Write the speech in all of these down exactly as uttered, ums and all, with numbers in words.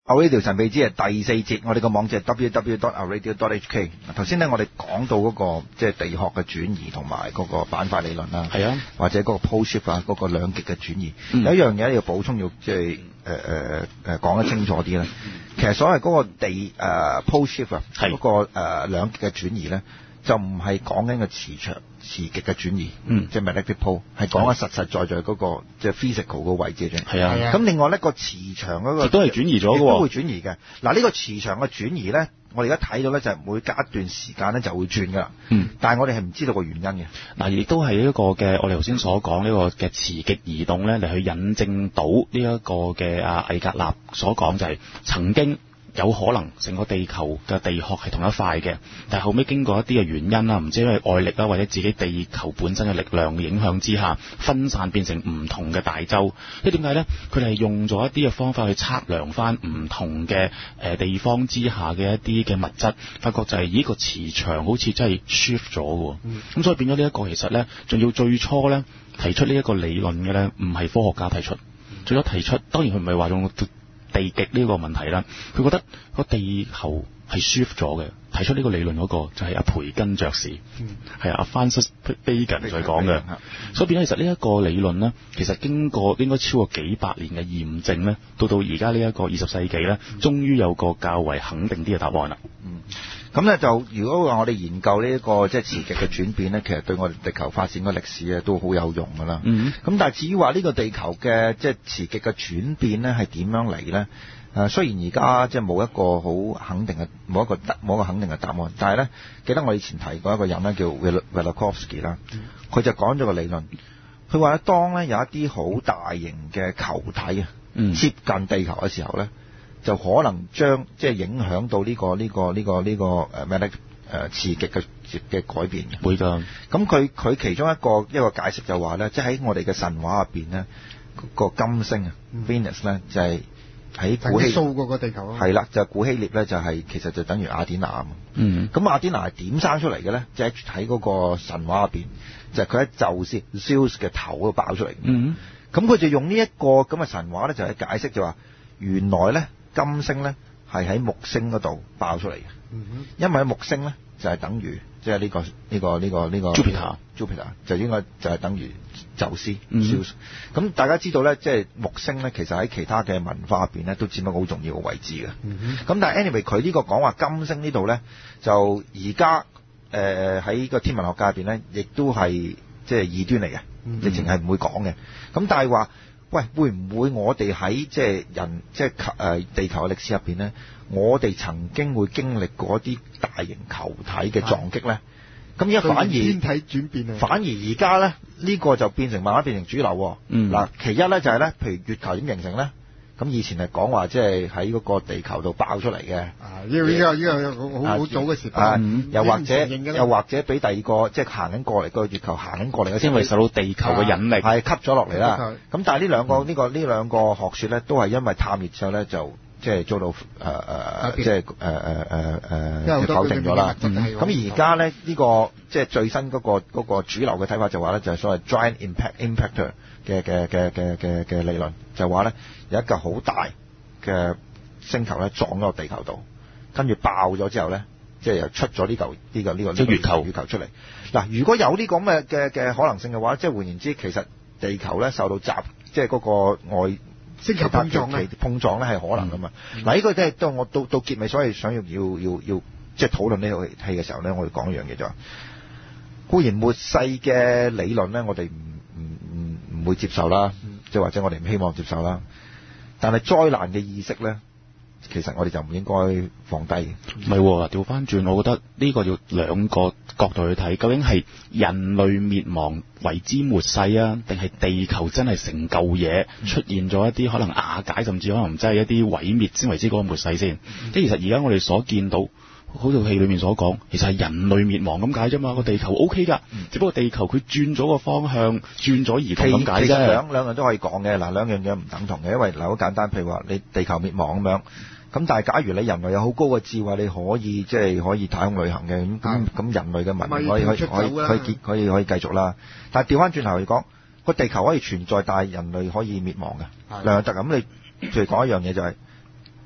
Radio 神秘之夜第四節，我哋個網址係 double-u double-u double-u dot our radio dot h k。頭先咧，我哋講到嗰、那個即係、就是、地殼嘅轉移同埋嗰個板塊理論啦，係啊，或者嗰個 pole shift 啊，嗰個兩極嘅轉移。嗯、有一樣嘢要補充，要即係誒誒誒講得清楚啲咧。其實所謂嗰個地誒、呃、pole shift 啊，嗰、那個誒、呃、兩極嘅轉移咧，就唔係講緊個磁場磁極嘅轉移，嗯，即係 magnetic pole，係講緊實實在在嗰個即係 physical 個位置啫。係啊，咁另外呢個磁場嗰個亦都係轉移咗嘅，都會轉移嘅。嗱呢個磁場嘅轉移咧，我哋而家睇到咧就係每隔一段時間咧就會轉噶啦。嗯，但係我哋係唔知道個原因嘅。嗱，亦都係一個嘅我哋頭先所講呢個嘅磁極移動咧，嚟去引證到呢一個嘅阿魏格納所講就係曾經有可能成個地球嘅地殼係同一塊嘅，但係後尾經過一啲嘅原因啦，唔知因為外力啦，或者自己地球本身嘅力量嘅影響之下，分散變成唔同嘅大洲。即係點解呢？佢哋係用咗一啲嘅方法去測量翻唔同嘅誒地方之下嘅一啲嘅物質，發覺就係呢個磁場好似真係 shift 咗嘅。咁、嗯、所以變咗呢一個其實呢，仲要最初呢提出呢一個理論嘅呢，唔係科學家提出，最初提出當然佢唔係話用地極呢個問題啦，佢覺得個地球係 shift 咗嘅，提出呢個理論嗰個就係阿培根爵士，係、嗯、啊，阿 Francis Bacon 再講嘅，所以變咗其實呢一個理論呢，其實經過應該超過幾百年嘅驗證呢，到到而家呢一個二十世紀呢，嗯、終於有個較為肯定啲嘅答案啦。嗯，咁咧就如果話我哋研究呢、這、一個即係磁極嘅轉變咧，其實對我哋地球發展嘅歷史咧都好有用噶啦。嗯，咁但係至於話呢個地球嘅即係磁極嘅轉變咧係點樣嚟咧？誒，雖然而家即係冇一個好肯定嘅冇一個冇一個肯定嘅答案，但係咧記得我以前提過一個人咧叫 Velikovsky 啦，佢就講咗個理論，佢話咧當咧有一啲好大型嘅球體啊、嗯、接近地球嘅時候咧，就可能將即係影響到呢、這個呢、這個呢、這個呢、這個誒咩咧誒磁極嘅嘅改變嘅。會㗎。咁佢佢其中一個一個解釋就話咧，即係喺我哋嘅神話入邊咧，個金星啊、嗯、Venus 咧就係、是。喺古希掃過個地球啊，係啦，就古希臘咧就係、是、其實就等於雅典娜啊。嗯，咁雅典娜係點生出嚟嘅咧？即係喺嗰個神話入邊，就係佢喺宙斯 Zeus 嘅頭度爆出嚟。嗯，咁佢就用呢一個咁嘅神話咧，就係解釋就話原來咧金星咧係喺木星嗰度爆出嚟嘅。嗯，因為喺木星咧就係等於即係呢個呢、這個呢、這個呢、這個 Jupiter Jupiter 就應該就係等於宙斯。嗯，咁大家知道咧，即係木星咧，其實喺其他嘅文化入邊咧，都佔一個好重要嘅位置嘅。嗯，咁但係 anyway，佢呢個講話金星呢度咧，就而家誒喺個天文學界入邊咧，亦都係即係異端嚟嘅，直情係唔會講嘅。咁但係話，喂，會唔會我哋喺即係人即係誒地球嘅歷史入邊咧，我哋曾經會經歷過一啲大型球體嘅撞擊咧？咁而家反而天體轉變啊！反而而家咧呢個就變成慢慢變成主流。嗯，嗱，其一咧就係咧，譬如月球點形成咧？咁以前係講話即係喺嗰個地球度爆出嚟嘅。啊，呢個呢個呢個好好早嘅時代。又或者又或者俾第二個即係行緊過嚟個月球行緊過嚟嘅，因為受到地球嘅引力係吸咗落嚟啦。咁但係呢兩個呢個呢兩個學説咧，都係因為探熱之後咧就。即係做到誒誒、呃，即係誒誒誒誒否定咗啦。咁而家咧呢、這個即係最新嗰、那個那個主流嘅睇法就話咧，就係、是、所謂 giant impact impactor 嘅嘅嘅嘅嘅嘅理論，就話咧有一個好大嘅星球咧撞咗落地球度，跟住爆咗之後咧，即係又出咗呢嚿呢個呢個呢個月球月球出嚟。嗱，如果有呢個咁嘅嘅嘅可能性嘅話，即係換言之，其實地球咧受到襲，即係嗰個外。星球碰撞咧，碰撞咧係可能噶嘛？嗱、嗯，呢、這個即係當我到到結尾，所以想要要要要即係討論呢套戲嘅時候咧，我哋講一樣嘢就係、是，固然末世嘅理論咧，我哋唔唔唔唔會接受啦，即、嗯、係或者我哋唔希望接受啦。但係災難嘅意識咧，其實我哋就唔應該放低嘅。唔係喎，調翻轉，我覺得呢個要兩個角度去睇，究竟係人類滅亡為之末世啊，定係地球真係成舊嘢出現咗一啲可能瓦解，甚至可能真係一啲毀滅先為之嗰個末世先？即係其實而家我哋所見到，好似戲裏面所講，其實係人類滅亡咁解啫嘛。個地球 O K 㗎，只不過地球佢轉咗個方向，轉咗移動咁解啫。其實兩兩樣都可以講嘅，嗱兩樣嘢唔等同嘅，因為嗱好簡單，譬如話你地球滅亡咁樣。咁但係假如你人類有好高嘅智慧，你可以即係、就是、可以太空旅行嘅，咁咁咁人類嘅文明可以可以可以可以結可以可以繼續啦。但係調翻轉頭嚟講，個地球可以存在，但係人類可以滅亡嘅，兩樣得咁。你譬如講一樣嘢就係、是、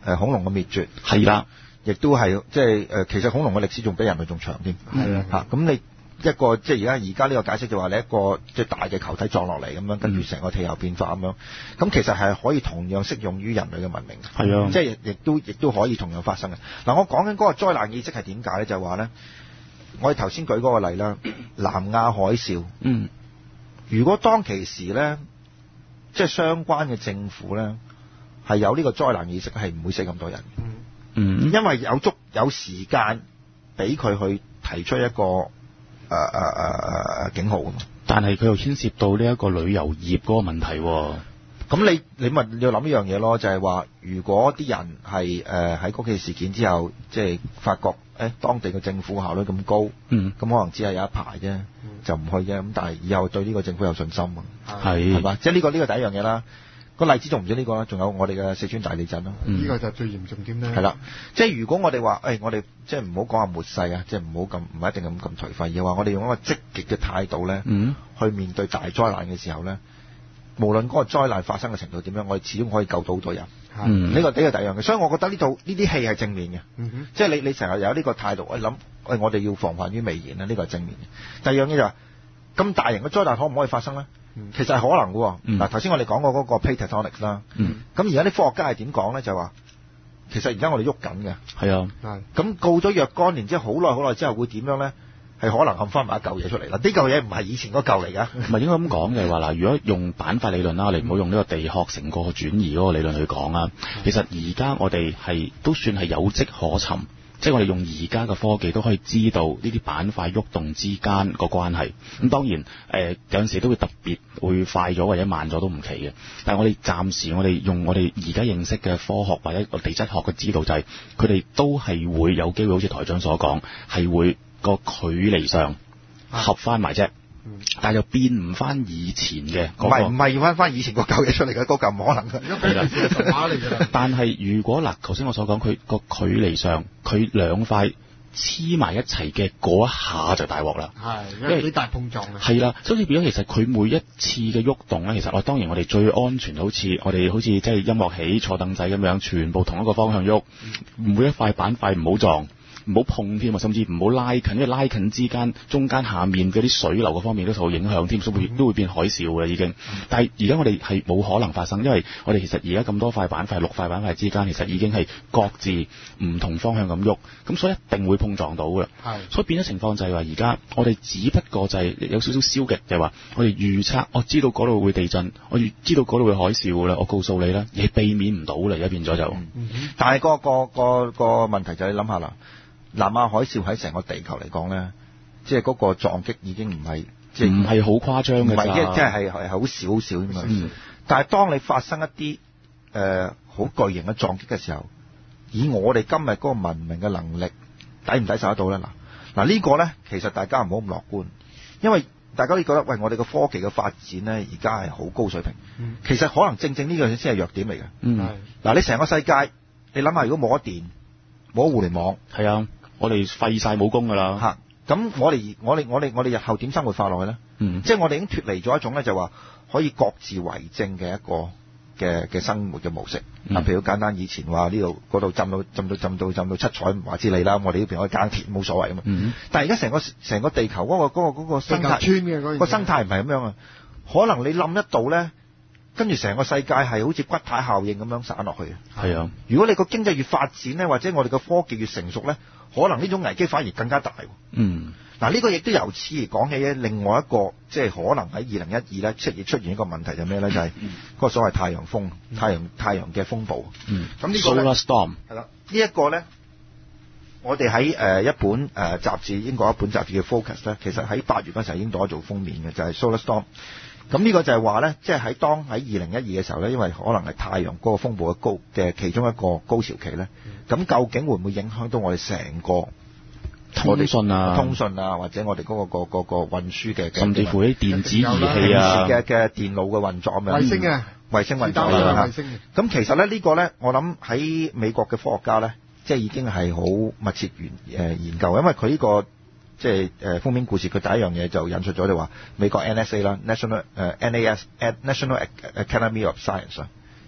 誒恐龍嘅滅絕係啦， 亦都係即係誒其實恐龍嘅歷史仲比人類仲長添。 係啊嚇咁你。一個即係而家而家呢個解釋就話你一個即係大嘅球體撞落嚟咁樣，跟住成個氣候變化咁樣，咁其實係可以同樣適用於人類嘅文明。 係啊， 即係亦都亦都可以同樣發生嘅。嗱，我講緊嗰個災難意識係點解咧？就係話咧，我哋頭先舉嗰個例啦，南亞海嘯。 嗯， 如果當其時咧，即係相關嘅政府咧係有呢個災難意識，係唔會死咁多人。 嗯， 因為有足有時間俾佢去提出一個。誒誒誒誒警號， 但係佢又牽涉到呢一個旅遊業嗰個問題喎。 咁你你咪要諗一樣嘢咯，就係、是、話如果啲人係誒喺嗰起事件之後，即係發覺誒、欸、當地嘅政府效率咁高， 嗯， 咁可能只係有一排啫，就唔去啫。咁但係以後對呢個政府有信心喎， 係係嘛？即係呢個呢、呢個第一樣嘢啦。個例子仲唔止呢個啦，仲有我哋嘅四川大地震咯。呢、 嗯呢個就最嚴重啲咧。 係啦，即係如果我哋話誒，我哋即係唔好講下末世啊，即係唔好咁唔係一定咁咁頹廢，而係話我哋用一個積極嘅態度咧， 嗯，去面對大災難嘅時候咧，無論嗰個災難發生嘅程度點樣，我哋始終可以救到好多人。 嗯， 呢個呢個第一樣嘅，所以我覺得呢套呢啲戲係正面嘅。 嗯哼， 即係你你成日有呢個態度，我諗誒，我哋要防範於未然咧，呢個係正面嘅。第二樣嘢就係、是、咁大型嘅災難可唔可以發生咧？其實係可能嘅。嗱、嗯，頭先我哋講過嗰個 plate tectonics 啦。 嗯。 咁而家啲科學家係點講咧？就係話，其實而家我哋喐緊嘅。 係啊。 係。咁告咗若干年之後，好耐好耐之後會點樣咧？係可能冚翻埋一嚿嘢出嚟啦。呢嚿嘢唔係以前嗰嚿嚟㗎。 唔係應該咁講嘅話嗱，如果用板塊理論啦，我哋唔好用呢個地殼成個轉移嗰個理論去講啊。其實而家我哋係都算係有跡可尋。即係我哋用而家嘅科技都可以知道呢啲板塊喐動之間個關係。咁當然誒、呃、有陣時都會特別會快咗或者慢咗都唔奇嘅。但係我哋暫時我哋用我哋而家認識嘅科學或者地質學嘅知道就係佢哋都係會有機會好似台長所講係會個距離上合翻埋啫。但係又變唔翻以前嘅，唔係唔係要翻翻以前個舊嘢出嚟嘅，嗰嚿唔可能嘅。係啦，神話嚟㗎。但係如果嗱，頭先我所講，佢個距離上，佢兩塊黐埋一齊嘅嗰一下就大鑊啦。係，因為幾大碰撞啊。係啦，所以變咗其實佢每一次嘅喐動咧，其實我當然我哋最安全，好似我哋好似即係音樂起坐凳仔咁樣，全部同一個方向喐，每一塊板塊唔好撞。唔好碰添啊，甚至唔好拉近，因為拉近之間中間下面嗰啲水流嘅方面都受影響添，所以都會變海嘯嘅已經。但係而家我哋係冇可能發生，因為我哋其實而家咁多塊板塊、六塊板塊之間，其實已經係各自唔同方向咁喐，咁所以一定會碰撞到嘅。係，所以變咗情況就係話，而家我哋只不過就係有少少消極，就係話我哋預測，我知道嗰度會地震，我預知道嗰度會海嘯啦，我告訴你啦，你避免唔到啦，而家變咗就。嗯嗯、但係、嗰個、嗰個、嗰個問題就係你諗下啦。南亞海嘯喺成個地球嚟講咧，即係嗰個撞擊已經唔係即係唔係好誇張嘅，唔係即係係係好少少啫嘛。嗯。但係當你發生一啲誒好巨型嘅撞擊嘅時候，以我哋今日嗰個文明嘅能力，抵唔抵受得到咧？嗱嗱呢個咧，其實大家唔好咁樂觀，因為大家都覺得喂，我哋嘅科技嘅發展咧，而家係好高水平。嗯。其實可能正正呢樣嘢先係弱點嚟嘅。嗯。係。嗱，你成個世界，你諗下，如果冇咗電，冇咗互聯網，係啊。我哋廢晒武功㗎啦嚇，咁我哋我哋我哋我哋日後點生活化落去咧？嗯，即係我哋已經脫離咗一種咧，就話可以各自為政嘅一個嘅嘅生活嘅模式。嗱、嗯，譬如好簡單，以前話呢度嗰度浸到浸到浸到浸到七彩唔話之理啦，我哋呢邊可以耕田冇所謂啊嘛。嗯，但係而家成個成個地球嗰、嗰個嗰、嗰個嗰、嗰個生態村嘅嗰個生態唔係咁樣啊，可能你冧一度咧。跟住成個世界係好似骨牌效應咁樣散落去。係啊，如果你個經濟越發展咧，或者我哋個科技越成熟咧，可能呢種危機反而更加大。嗯，嗱呢個亦都由此而講起咧，另外一個即係可能喺二零一二咧出現出現一個問題就係咩咧？就係、是、嗰個所謂太陽風、嗯、太陽太陽嘅風暴。嗯，咁呢個咧 Solar Storm 係啦，呢一個咧，我哋喺誒一本誒、呃、雜誌，英國一本雜誌嘅 Focus 咧，其實喺八月嗰時候已經攞咗做封面嘅，就係、是、Solar Storm。咁呢個就係話咧，即係喺當喺二零一二嘅時候咧，因為可能係太陽嗰個風暴嘅高嘅其中一個高潮期咧，咁、嗯、究竟會唔會影響到我哋成個通訊啊、通訊啊，或者我哋嗰、嗰個、嗰個、嗰個運輸嘅，甚至乎啲電子儀器啊嘅嘅電腦嘅運作咁樣，衛星啊，衛星運作啦。咁其實咧呢、呢個咧，我諗喺美國嘅科學家咧，即係已經係好密切研誒研究，因為佢呢、呢個。即係誒封面故事，佢第一樣嘢就引述咗就話美國 N S A 啦 ，National 誒 N A S National Academy of Science 啦，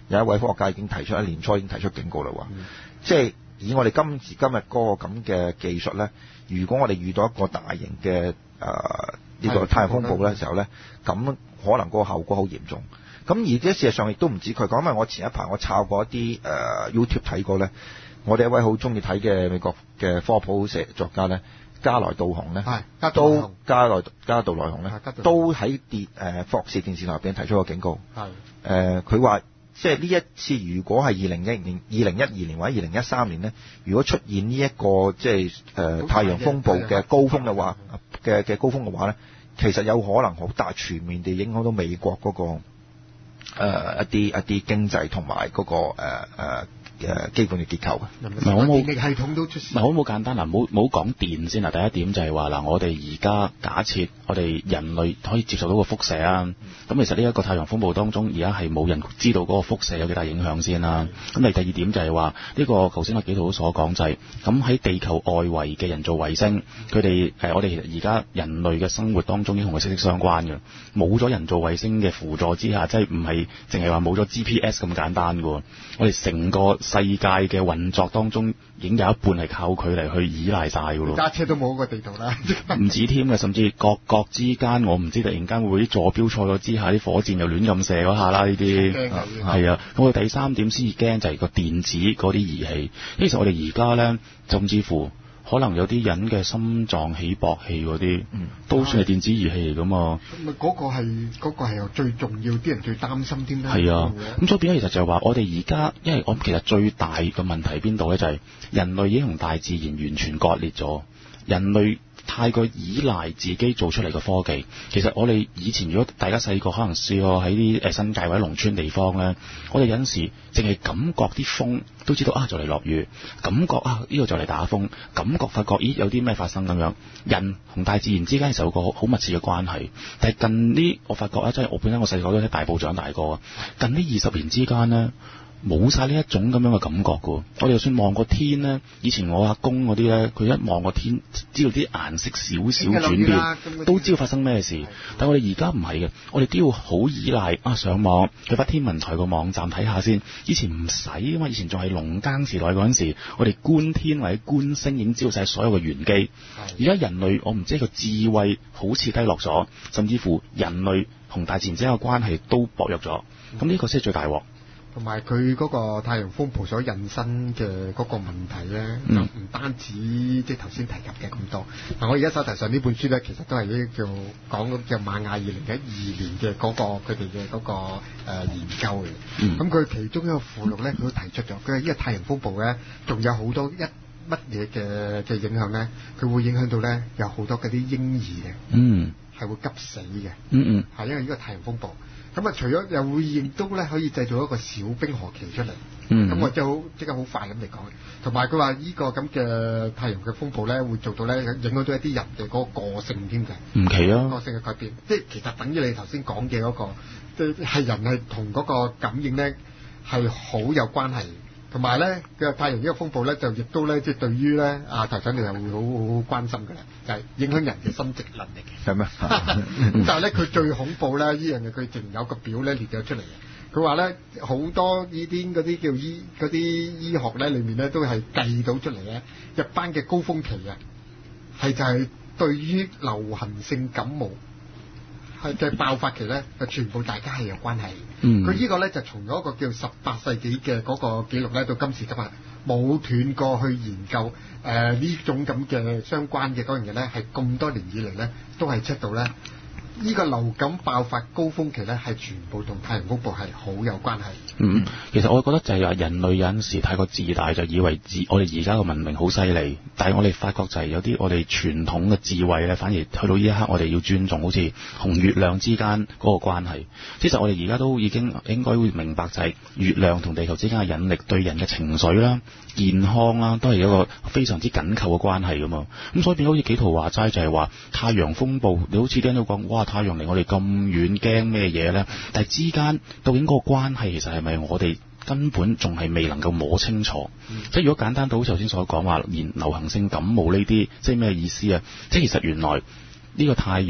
有一位科學家已經提出，喺年初已經提出警告啦喎，嗯、即係以我哋今時今日嗰個咁嘅技術咧，如果我哋遇到一個大型嘅誒呢個太陽風暴嘅時候咧，咁可能嗰個後果好嚴重。咁而且事實上亦都唔止佢講，因為我前一排我抄過一啲誒、呃、YouTube 睇過咧，我哋一位好中意睇嘅美國嘅科普社作家咧。加來道雄咧，都加來加道來雄咧，都喺電誒霍士電視台入邊提出個警告。係誒，佢話即係呢一次，如果係二零一年、二零一二年或者二零一三年咧，如果出現呢、這、一個即係誒、呃、太陽風暴嘅高峰嘅話嘅嘅高峰嘅話咧，其實有可能好大全面地影響到美國嗰、那個誒、呃、一啲一啲經濟同埋嗰個誒誒。呃呃誒基本嘅結構嘅， 唔係我冇電力系統都出事。 唔係好冇簡單嗱，冇冇講電先嗱。第一點就係話嗱，我哋而家假設我哋人類可以接受到個輻射啊，咁、嗯、其實呢一個太陽風暴當中，而家係冇人知道嗰個輻射有幾大影響先啦。咁你、嗯、第二點就係話呢個頭先阿紀陶所講就係咁喺地球外圍嘅人造衛星，佢哋誒我哋其實而家人類嘅生活當中已經同佢息息相關嘅。冇咗人造衛星嘅輔助之下，即係唔係淨係話冇咗 G P S 咁簡單嘅。我哋成個世界嘅運作當中，已經有一半係靠佢嚟去依賴晒㗎咯。 揸車都冇個地圖啦， 唔止添嘅，甚至各國之間，我唔知突然間會唔會啲坐標錯咗之下，啲火箭又亂咁射嗰下啦，呢啲係啊。咁我哋第三點先至驚就係個電子嗰啲儀器。其實我哋而家咧，甚至乎可能有啲人嘅心臟起搏器嗰啲，嗯、都算係電子儀器嚟㗎嘛。 咁啊，嗰個係嗰個係最重要，啲人最擔心添啦。 係啊，咁所以變咗其實就係話，我哋而家，因為我其實最大嘅問題喺邊度咧，就係、是、人類已經同大自然完全割裂咗，人類太過依賴自己做出嚟嘅科技。其實我哋以前如果大家細個可能試過喺啲誒新界或者農村地方咧，我哋有陣時淨係感覺啲風都知道啊就嚟落雨，感覺啊呢個就嚟打風，感覺發覺咦有啲咩發生咁樣。人同大自然之間係有個好密切嘅關係。但係近呢我發覺啊，即係我本身我細個都喺大埔長大過啊，近呢二十年之間咧，冇晒呢一種咁樣嘅感覺㗎。我哋就算望個天咧，以前我阿公嗰啲咧，佢一望個天，知道啲顏色少少轉變，都知道發生咩事。但係我哋而家唔係嘅，我哋都要好依賴啊上網去返天文台個網站睇下先。以前唔使啊嘛，以前仲係農耕時代嗰陣時，我哋觀天或者觀星已經知道晒所有嘅玄機。而家人類我唔知個智慧好似低落咗，甚至乎人類同大自然之間嘅關係都薄弱咗。咁呢個先係最大鑊。 同埋佢嗰個太陽風暴所引申嘅嗰個問題咧，嗯、就唔單止即係頭先提及嘅咁多。嗱，我而家手頭上呢本書咧，其實都係呢叫講叫瑪雅二零一二年嘅嗰、嗰個佢哋嘅嗰個、呃、研究嘅。咁佢、嗯、其中一個附錄咧，佢都提出咗，佢係呢個太陽風暴咧，仲有好多一乜嘢嘅嘅影響咧，佢會影響到咧有好多嗰啲嬰兒嘅，嗯，係會急死嘅，嗯嗯，係因為呢個太陽風暴。咁啊，除咗又會亦都咧可以製造一個小冰河期出嚟，咁、嗯、我就好即刻好快咁嚟講。同埋佢話呢個咁嘅太陽嘅風暴咧，會做到咧影響到一啲人嘅嗰個個性添嘅，唔奇啊，個性嘅改變，即係其實等於你頭先講嘅嗰個，即係人係同嗰個感應咧係好有關係。同埋咧嘅太陽呢個風暴咧，就亦都咧即係對於咧啊台長你又會好好關心嘅啦，就係、是、影響人嘅心直能力嘅。係咩？咁但係咧佢最恐怖咧呢樣嘢，佢淨有個表咧列咗出嚟嘅。佢話咧好多呢啲嗰啲叫醫嗰啲醫學咧裏面咧都係計到出嚟咧，一班嘅高峰期啊，係就係對於流行性感冒係嘅爆發期咧，就全部大家係有關係。嗯，佢呢個咧就從咗一個叫十八世紀嘅嗰個記錄咧，到今時今日冇斷過去研究誒呢、呃、種咁嘅相關嘅嗰樣嘢咧，係咁多年以嚟咧都係出到咧。呢個流感爆發高峰期咧，係全部同太陽風暴係好有關係。嗯，其實我覺得就係話人類有陣時太過自大，就以為自我哋而家嘅文明好犀利，但係我哋發覺就係有啲我哋傳統嘅智慧咧，反而去到呢一刻，我哋要尊重，好似同月亮之間嗰個關係。其實我哋而家都已經應該會明白，就係月亮同地球之間嘅引力對人嘅情緒啦、健康啦，都係一個非常之緊扣嘅關係噶嘛。咁所以變好似紀陶話齋，就係話太陽風暴，你好似聽到講，哇！太陽離我哋咁遠，驚咩嘢呢？但係之間究竟嗰個關係，其實係咪我哋根本仲係未能夠摸清楚？嗯、即係如果簡單到好似頭先所講話，連流行性感冒呢啲，即係咩意思啊？即係其實原來呢個太陽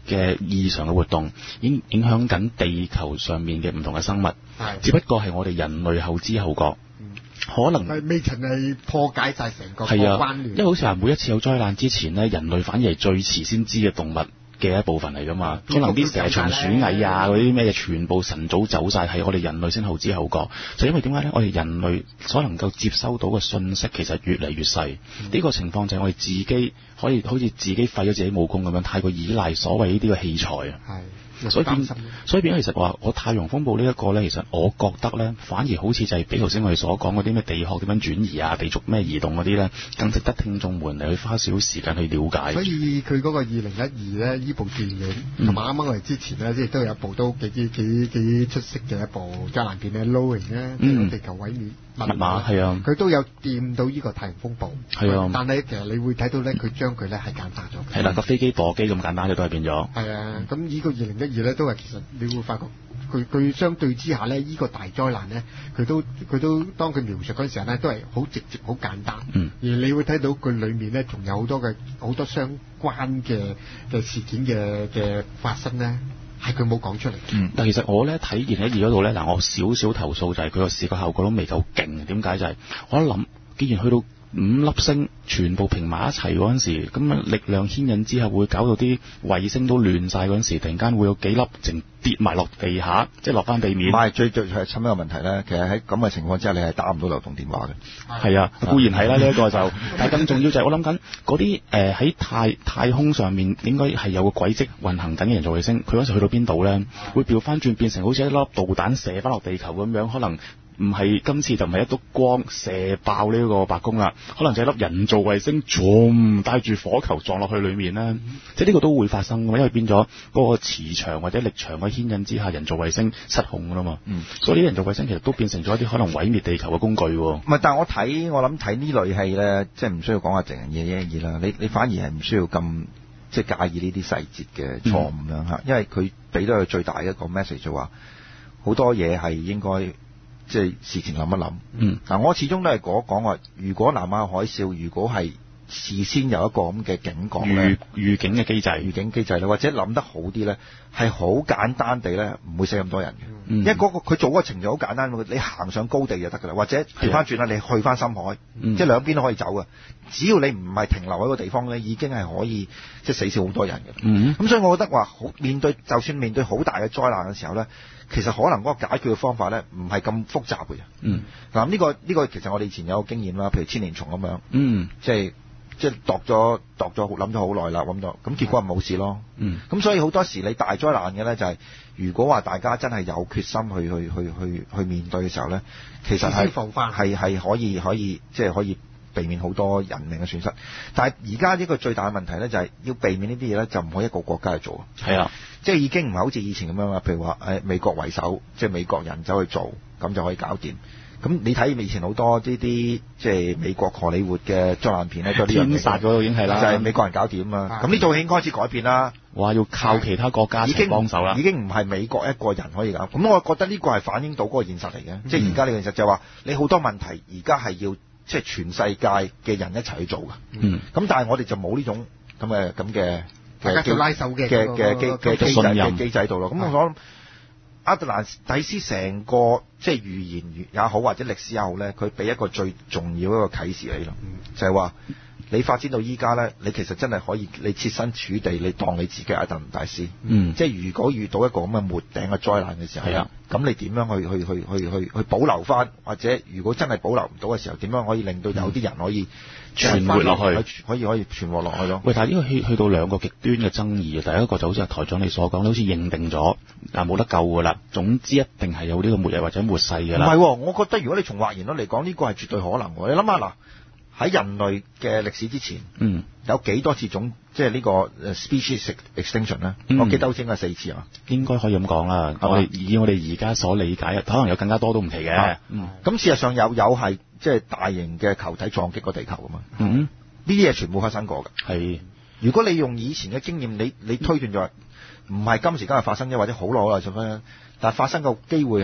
嘅異常嘅活動，影影響緊地球上面嘅唔同嘅生物。只不過係我哋人類後知後覺。可能係未曾係破解晒成個係啊， 關聯， 因為好似話每一次有災難之前咧，人類反而係最遲先知嘅動物嘅一部分嚟噶嘛。可能啲蛇蟲鼠蟻啊嗰啲咩全部晨早走晒，係我哋人類先後知後覺。就因為點解咧？我哋人類所能夠接收到嘅信息其實越嚟越細。呢、嗯、個情況就係我哋自己可以好似自己廢咗自己武功咁樣，太過依賴所謂呢啲嘅器材啊。係。所以變，所以變咗其實話，我太陽風暴呢一個咧，其實我覺得咧，反而好似就係比頭先我哋所講嗰啲咩地殼點樣轉移啊、地軸咩移動嗰啲咧，更值得聽眾們嚟去花少少時間去了解。 所以佢嗰個二零一二咧，呢部電影同埋啱啱我哋之前咧，即係都有一部都幾幾幾幾出色嘅一部災難片咧 ，Lowering 咧，即係地球毀滅密碼係啊，佢都有掂到呢個太陽風暴係啊，但係其實你會睇到咧，佢將佢咧係簡化咗。係啦，個飛機墮機咁簡單嘅都係變咗。係啊，咁呢個二零一二咧都係其實你會發覺佢佢相對之下咧，呢、這個大災難咧，佢都佢都當佢描述嗰陣時候咧，都係好直接好簡單。嗯，而你會睇到佢裡面咧，仲有好多嘅好多相關嘅嘅事件嘅嘅發生咧。係佢冇講出嚟。 嗯，但其實我咧睇二零一二嗰度咧，嗱我少少投訴就係佢個視覺效果都未夠勁。點解就係、是、我一諗，既然去到五粒星全部拼埋一齊嗰陣時，咁啊力量牽引之後會搞到啲衛星都亂晒嗰陣時，突然間會有幾粒淨跌埋落地下，即係落翻地面。唔係最最係出咩個問題咧？其實喺咁嘅情況之下，你係打唔到流動電話嘅。 係啊，固然係啦，呢一個就，但係更重要就係我諗緊嗰啲誒喺太太空上面應該係有個軌跡運行緊嘅人造衛星，佢嗰時去到邊度咧？會調翻轉變成好似一粒導彈射翻落地球咁樣，可能。唔係今次就唔係一篤光射爆呢個白宮啦，可能就係粒人造衛星，仲帶住火球撞落去裏面咧，嗯、即係呢個都會發生嘅，因為變咗嗰個磁場或者力場嘅牽引之下，人造衛星失控噶啦嘛。嗯，所以呢啲人造衛星其實都變成咗一啲可能毀滅地球嘅工具。唔係，但係我睇我諗睇呢類戲咧，即係唔需要講話淨係嘢嘢啦，你你反而係唔需要咁即係介意呢啲細節嘅錯誤啦嚇，嗯、因為佢俾到佢最大一個 message 就話好多嘢係應該。即係事前諗一諗。嗯。嗱，我始終都係講講話，如果南亞海嘯，如果係事先有一個咁嘅警覺咧， 預預警嘅機制， 預警機制咧，或者諗得好啲咧，係好簡單地咧，唔會死咁多人嘅。嗯。因為嗰、嗰個佢做嗰個程序好簡單，你行上高地就得㗎啦，或者調翻轉啦，你去翻深海，嗯、即係兩邊都可以走嘅。只要你唔係停留喺個地方咧，已經係可以即係死少好多人嘅。嗯。咁所以我覺得話，好面對就算面對好大嘅災難嘅時候咧。其實可能嗰個解決嘅方法咧，唔係咁複雜嘅。嗯。嗱、呢個，呢個呢個其實我哋以前有個經驗啦，譬如千年蟲咁樣。嗯。即係即係度咗度咗諗咗好耐啦，諗咗，咁結果冇事咯。嗯。咁所以好多時你大災難嘅咧就係、是，如果話大家真係有決心去去去去去面對嘅時候咧，其實係係係可以可以即係可以避免好多人命嘅損失。但係而家呢個最大嘅問題咧就係、是、要避免呢啲嘢咧，就唔可以一個國家去做。係啊。即係已經唔係好似以前咁樣啦，譬如話誒美國為首，即係美國人走去做，咁就可以搞掂。咁你睇以前好多呢啲即係美國荷里活嘅災難片咧，都係天殺嗰度已經係啦，就係美國人搞掂啊。咁呢度已經開始改變啦。哇！要靠其他國家一齊幫手啦。已經唔係美國一個人可以搞。咁我覺得呢個係反映到嗰個現實嚟嘅。嗯、即係而家呢個現實就係話，你好多問題而家係要即係全世界嘅人一齊去做㗎。嗯。咁但係我哋就冇呢種咁嘅咁嘅。大家做拉手嘅嘅嘅嘅嘅機制嘅機制度咯，咁我諗亞特蘭蒂斯成個即係預言也好或者歷史也好咧，佢俾一個最重要一個啟示你咯，嗯、就係話你發展到依家咧，你其實真係可以你設身處地，你當你自己係亞特蘭蒂斯，嗯，即係如果遇到一個咁嘅沒頂嘅災難嘅時候，係啊，咁你點樣去去去去去去保留翻，或者如果真係保留唔到嘅時候，點樣可以令到有啲人可以？嗯存活落去，可以可以存活落去咯。喂，但係呢個去去到兩個極端嘅爭議啊！第一個就好似台長你所講，你好似認定咗嗱冇得救㗎啦。總之一定係有呢個末日或者末世㗎啦。唔係、哦，我覺得如果你從或然率嚟講，呢、這個係絕對可能喎。你諗下嗱，喺人類嘅歷史之前，嗯，有幾多次種即係呢個 species extinction 咧？嗯、我記得好似應該係四次啊。應該可以咁講啦。吧我哋以我哋而家所理解，可能有更加多都唔奇嘅。咁、嗯嗯、事實上有有係。即係大型嘅球體撞擊個地球啊嘛，嗯，呢啲嘢全部發生過㗎。係，如果你用以前嘅經驗，你你推斷咗唔係今時今日發生啫，或者好耐好耐發生，但係發生嘅機會係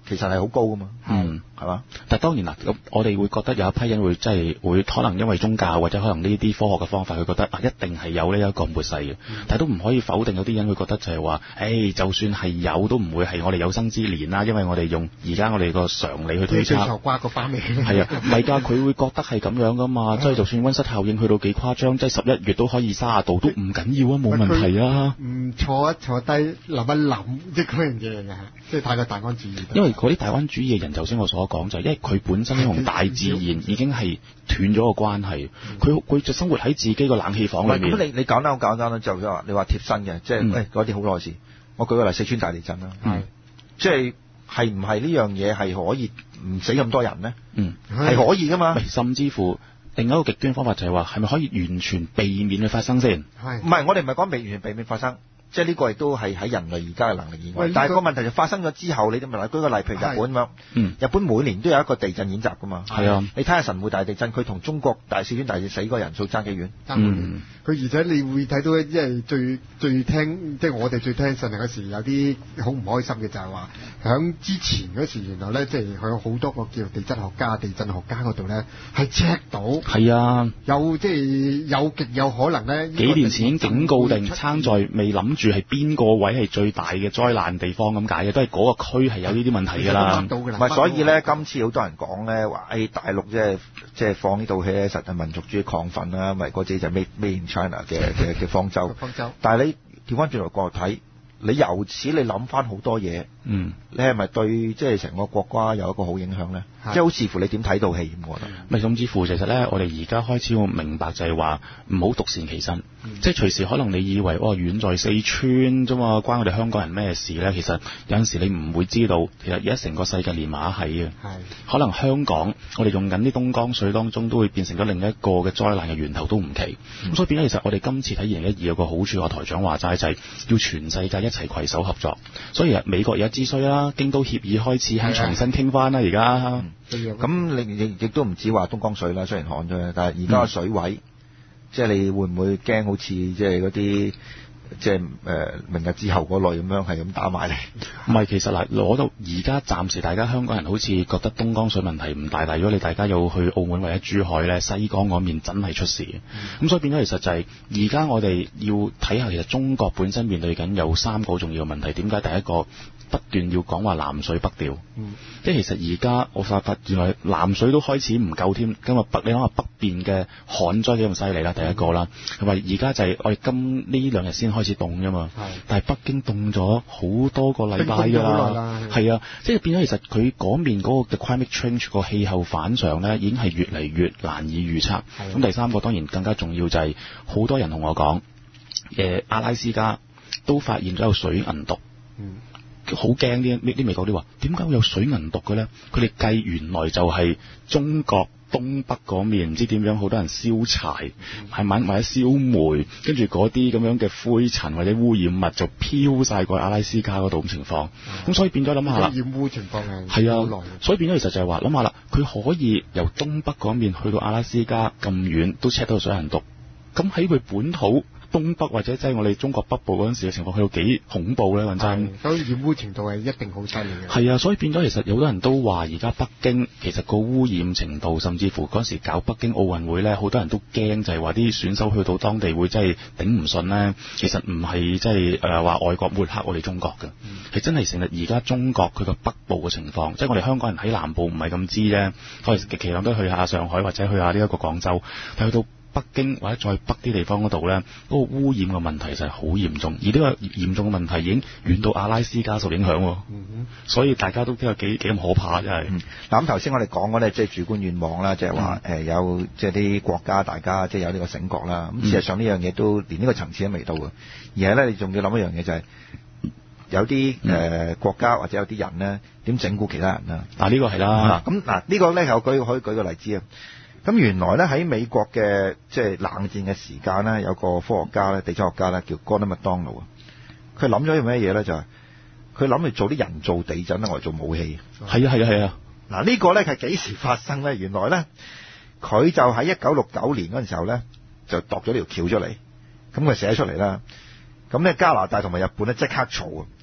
其實係好高噶嘛， 嗯， 係嘛？ 但係當然啦，咁我哋會覺得有一批人會即係會可能因為宗教或者可能呢啲科學嘅方法，佢覺得啊一定係有呢一個末世嘅，嗯、但係都唔可以否定有啲人會覺得就係話，誒、欸、就算係有都唔會係我哋有生之年啦，因為我哋用而家我哋個常理去推測。 最後瓜個花名。 係啊，唔係㗎，佢會覺得係咁樣㗎嘛，即係就算溫室效應去到幾誇張，即係十一月都可以卅度都唔緊要啊，冇問題啊。 唔坐一坐低諗一諗，即係嗰樣嘢嚟㗎，即係太過大安主義。 因為嗰啲大安主義嘅人，頭先我所講就係因為佢本身同大自然已經係斷咗個關係，佢佢就生活喺自己個冷氣房裏面。 咁你你講得好簡單啦，就話你話貼身嘅，即係誒嗰啲好耐事。我舉個例，四川大地震啦， 嗯、 即係係唔係呢樣嘢係可以唔死咁多人咧？ 嗯， 係可以噶嘛？ 甚至乎另一個極端方法就係話，係咪可以完全避免去發生先？ 係唔係？我哋唔係講完全避免發生。即係呢個亦都係喺人類而家嘅能力以外，但係個問題就發生咗之後，你哋咪舉個例，譬如日本咁樣， 嗯、 日本每年都有一個地震演習噶嘛， 係啊， 你睇下神戶大地震，佢同中國大四川大地震死個人數爭幾遠？ 嗯， 佢而且你會睇到，即係最最聽，即係我哋最聽上嚟嗰時有啲好唔開心嘅就係話，響之前嗰時原來咧，即係佢有好多個叫地質學家、地震學家嗰度咧係 check 到， 係啊， 有即係有極有可能咧， 幾年前已經警告定，撐在未諗住係邊個位係最大嘅災難地方咁解嘅，都係嗰個區係有呢啲問題㗎啦。 唔係，所以咧，今次好多人講咧話，誒、哎、大陸即係即係放呢套戲咧，實係民族主義亢奮啦，咪嗰隻就 Made Made in China 嘅嘅嘅方舟。 方舟。 但係你調翻轉頭角度睇，你由此你諗翻好多嘢， 嗯， 你係咪對即係成個國家有一個好影響咧？即係好視乎你點睇到戲，我覺得。 咪甚至乎其實咧，我哋而家開始會明白就係話唔好獨善其身，嗯、即係隨時可能你以為哦遠在四川啫嘛，關我哋香港人咩事咧？其實有陣時你唔會知道，其實而家成個世界連埋一齊嘅。係。可能香港我哋用緊啲東江水當中都會變成咗另一個嘅災難嘅源頭都唔奇。咁、嗯、所以變咗其實我哋今次睇二零一二有個好處，我台長話齋就係要全世界一齊攜手合作。所以美國而家之衰啦，京都協議開始肯重新傾翻啦，而家。 咁你亦亦都唔止話東江水啦，雖然旱咗，但係而家個水位，嗯、即係你會唔會驚好似即係嗰啲即係誒、呃、明日之後嗰類咁樣係咁打埋嚟？ 唔係，其實嗱，攞到而家暫時大家香港人好似覺得東江水問題唔大，但係如果你大家要去澳門或者珠海咧，西江嗰面真係出事嘅。咁、嗯、所以變咗其實就係而家我哋要睇下，其實中國本身面對緊有三個好重要嘅問題。點解第一個不斷要講話南水北調？嗯，即係其實而家我發發原來南水都開始唔夠添。今日北你講話北邊嘅旱災幾咁犀利啦，第一個啦，同埋而家就係我哋今呢兩日先開始凍啫嘛。係，但係北京凍咗好多個禮拜㗎啦。係啊，即係變咗其實佢嗰面嗰個嘅 climate change 個氣候反常咧，已經係越嚟越難以預測。咁第三個當然更加重要就係、是、好多人同我講，誒、呃、阿拉斯加都發現咗有水銀毒。嗯。好驚啲啲美國啲話，點解會有水銀毒嘅咧？佢哋計原來就係中國東北嗰面唔知點樣，好多人燒柴，係咪、嗯、或者燒煤，跟住嗰啲咁樣嘅灰塵或者污染物就飄晒過去阿拉斯加嗰度咁情況。咁、嗯、所以變咗諗下啦， 染污情況係係啊，所以變咗其實就係話諗下啦，佢可以由東北嗰面去到阿拉斯加咁遠，都 check 到水銀毒。咁喺佢本土東北或者即係我哋中國北部嗰陣時嘅情況，去到幾恐怖咧？講真， 所以染污程度係一定好犀利嘅。 係啊，所以變咗其實有好多人都話，而家北京其實個污染程度，甚至乎嗰陣時搞北京奧運會咧，好多人都驚就係話啲選手去到當地會真係頂唔順咧。其實唔係即係誒話外國抹黑我哋中國嘅，係、嗯、真係成日而家中國佢個北部嘅情況，即係我哋香港人喺南部唔係咁知啫，可能極其量都去下上海或者去下呢一個廣州，但去到北京或者再北啲地方嗰度咧，嗰、那個污染嘅問題就係好嚴重，而呢個嚴重嘅問題已經遠到阿拉斯加受影響喎。嗯哼，所以大家都知道幾幾咁可怕，真係。 嗱咁頭先我哋講嗰咧，即係主觀願望啦，即係話誒有即係啲國家大家即係有呢個醒覺啦。咁、嗯、事實上呢樣嘢都連呢個層次都未到嘅，而係咧你仲要諗一樣嘢就係、是、有啲誒、呃、國家或者有啲人咧點整蠱其他人啦。 嗱呢個係啦。 咁嗱呢個咧我舉可以舉個例子啊。咁原來咧喺美國嘅即係冷戰嘅時間咧，有個科學家咧，地質學家咧叫 Gordon McDonald 啊。佢諗咗樣咩嘢咧？就係佢諗住做啲人造地震咧，我嚟做武器。 係啊係啊係啊！嗱、 啊、呢個咧係幾時發生咧？原來咧佢就喺一九六九年嗰陣時候咧，就度咗條橋出嚟。咁佢寫出嚟啦。咁咧加拿大同埋日本咧即刻嘈啊！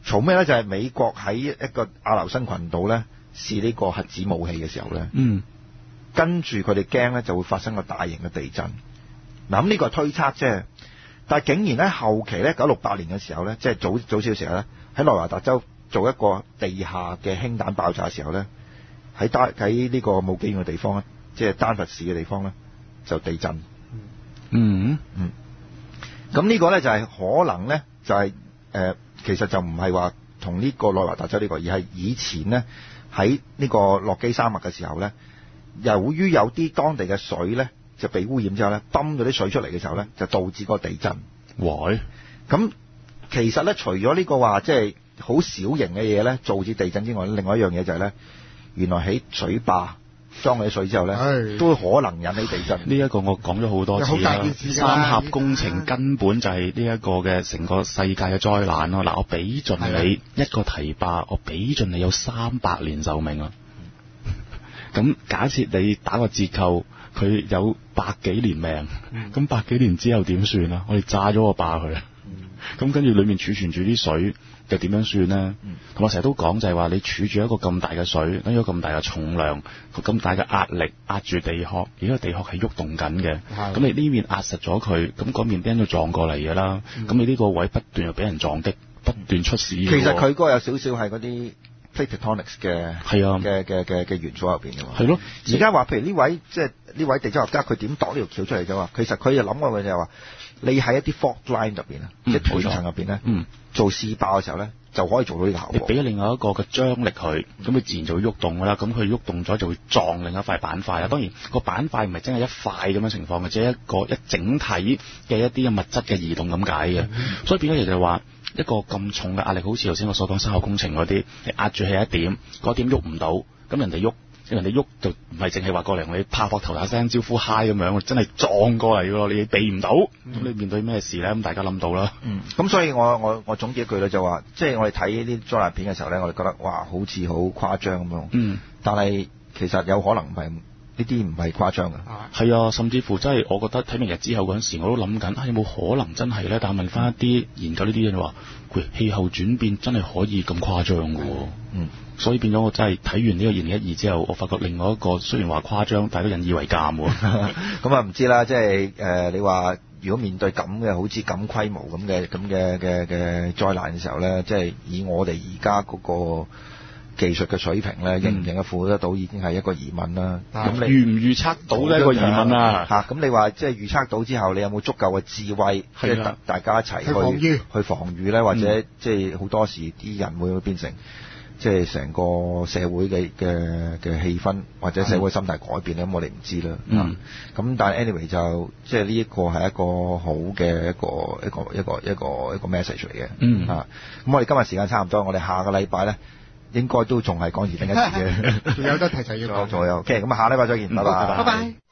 嘈咩咧？就係、是、美國喺一個阿留申群島咧試呢個核子武器嘅時候咧， 嗯， 跟住佢哋驚咧就會發生個大型嘅地震。嗱咁呢個係推測啫，但係竟然咧後期咧九六八年嘅時候咧，即係早早少時候咧，喺內華達州做一個地下嘅氫彈爆炸嘅時候咧，喺丹喺呢個冇幾遠嘅地方咧，即係丹佛市嘅地方咧就地震。 嗯嗯，咁呢個咧就係、是、可能咧就係、是、誒、呃，其實就唔係話同呢個內華達州呢、這個，而係以前咧喺呢個落基沙漠嘅時候咧，由於有啲當地嘅水咧就被污染之後咧，泵咗啲水出嚟嘅時候咧，就導致個地震。 喂， 咁其實咧，除咗呢個話即係好小型嘅嘢咧導致地震之外，另外一樣嘢就係咧，原來喺水壩裝咗啲水之後咧，都可能引起地震。 呢、這、一個我講咗好多次啦。三峽工程根本就係呢一個嘅成個世界嘅災難咯。嗱，我俾盡你一個堤壩，我俾盡你有三百年壽命啊！咁假設你打個折扣，佢有百幾年命，咁、嗯、百幾年之後點算啊？我哋炸咗個壩佢，咁跟住裏面儲存住啲水，又點樣算呢？同、嗯、我成日都講就係話，你儲住一個咁大嘅水，一個咁大嘅重量，咁大嘅壓力壓住地殼，而個地殼係喐動緊嘅，咁你呢面壓實咗佢，咁嗰面啲人就撞過嚟嘅啦。咁、嗯、你呢個位不斷又俾人撞擊，不斷出事。其實佢嗰個有少少係嗰啲 plate tectonics 嘅嘅嘅嘅嘅元素入邊嘅嘛。係咯。而家話譬如呢位即係呢位地質學家，佢點度呢條橋出嚟啫嘛？其實佢就諗過嘅就係話，你喺一啲 fault line 入邊啊，即係斷層入邊咧，做試爆嘅時候咧，就可以做到呢個效果。 你俾另外一個嘅張力佢，咁佢自然就會喐動㗎啦。咁佢喐動咗就會撞另一塊板塊啊。當然個板塊唔係真係一塊咁嘅情況嘅，只係一個一整體嘅一啲嘅物質嘅移動咁解嘅。所以變咗就係話一個咁重嘅壓力，好似頭先我所講三峽工程嗰啲，你壓住係一點，嗰點喐唔到，咁人哋喐。人哋喐就唔係淨係話過嚟，你拍膊頭打聲招呼嗨咁樣，真係撞過嚟㗎咯，你避唔到，咁、嗯、你面對咩事咧？咁大家諗到啦。 嗯，咁所以我我我總結一句咧，就話，即係我哋睇呢啲災難片嘅時候咧，我哋覺得哇，好似好誇張咁樣。嗯。但係其實有可能唔係呢啲唔係誇張㗎。 係啊，甚至乎真係，我覺得睇明日之後嗰陣時，我都諗緊，啊有冇可能真係咧？但係問翻一啲研究呢啲人話，喂，氣候轉變真係可以咁誇張㗎喎。嗯。所以變咗我真係睇完呢個二零一二之後，我發覺另外一個雖然話誇張，但係都引以為鑑喎。 咁啊唔知啦，即係誒你話如果面對咁嘅好似咁規模咁嘅咁嘅嘅嘅災難嘅時候咧，即係以我哋而家嗰個技術嘅水平咧，應唔應付得到已經係一個疑問啦。咁、嗯、你預唔預測到呢一個疑問啊？ 嚇咁你話即係預測到之後，你有冇足夠嘅智慧，即係大家一齊去去防禦咧？或者、嗯、即係好多時啲人會變成。即係成個社會嘅嘅嘅氣氛或者社會心態改變咧，咁、嗯、我哋唔知啦。嗯。咁但係 anyway 就即係呢一個係一個好嘅一個一個一個一個一個 message 嚟嘅。嗯。啊，咁我哋今日時間差唔多，我哋下個禮拜咧應該都仲係講二零一二嘅。仲有得提就要講。仲有。OK，咁下禮拜再見，拜拜。拜拜。